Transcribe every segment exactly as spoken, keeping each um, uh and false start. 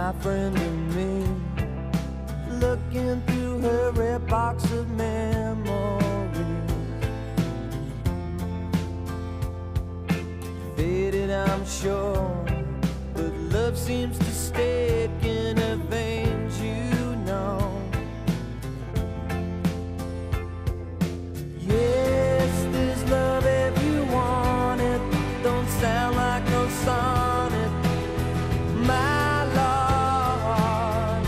my friend and me, looking through her red box of memories. Faded, I'm sure, but love seems to stick in her veins, you know. Yes, there's love if you want it. Don't sound like no sonnet, my Lord.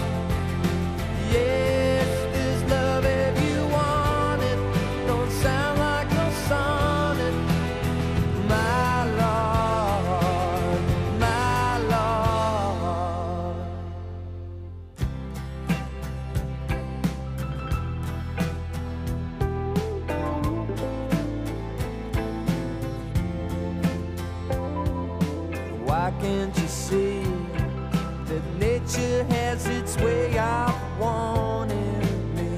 Yes, there's love if you want it. Don't sound like no sonnet, my Lord, my Lord. Why can't you see that nature has its way of wanting me?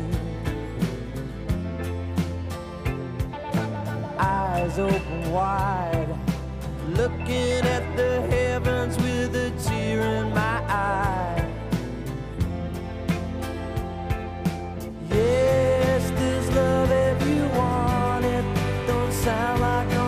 Eyes open wide, looking at the heavens with a tear in my eye. Yes, there's love if you want it. Don't sound like